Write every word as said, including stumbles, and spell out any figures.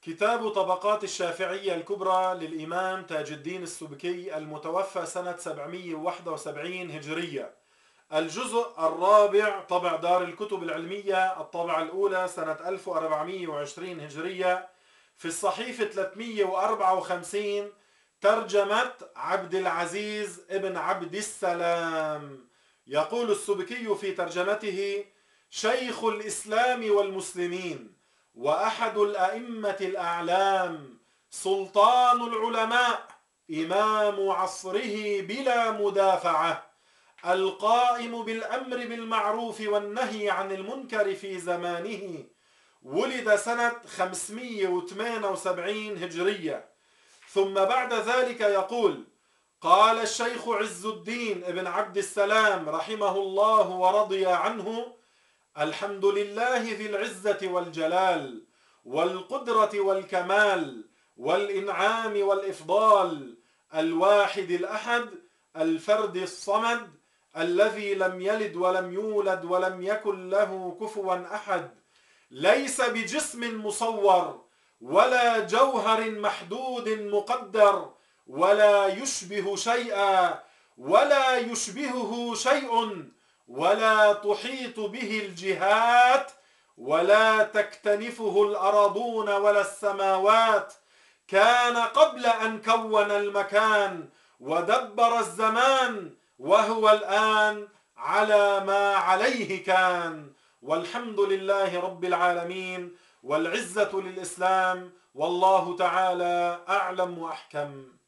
كتاب طبقات الشافعية الكبرى للإمام تاج الدين السبكي المتوفى سنة سبعمئة وواحد وسبعين هجرية. الجزء الرابع، طبع دار الكتب العلمية، الطبعة الأولى سنة ألف وأربعمئة وعشرين هجرية، في الصحيفة ثلاثمئة وأربعة وخمسين، ترجمة عبد العزيز ابن عبد السلام. يقول السبكي في ترجمته: شيخ الإسلام والمسلمين، وأحد الأئمة الأعلام، سلطان العلماء، إمام عصره بلا مدافعة، القائم بالأمر بالمعروف والنهي عن المنكر في زمانه. ولد سنة خمسمئة وثمانية وسبعين هجرية. ثم بعد ذلك يقول: قال الشيخ عز الدين ابن عبد السلام رحمه الله ورضي عنه: الحمد لله ذي العزة والجلال والقدرة والكمال والإنعام والإفضال، الواحد الأحد الفرد الصمد، الذي لم يلد ولم يولد ولم يكن له كفوا أحد، ليس بجسم مصور ولا جوهر محدود مقدر، ولا يشبه شيئا ولا يشبهه شيء، ولا تحيط به الجهات، ولا تكتنفه الأرضون ولا السماوات. كان قبل أن كون المكان ودبر الزمان، وهو الآن على ما عليه كان. والحمد لله رب العالمين، والعزة للإسلام، والله تعالى أعلم وأحكم.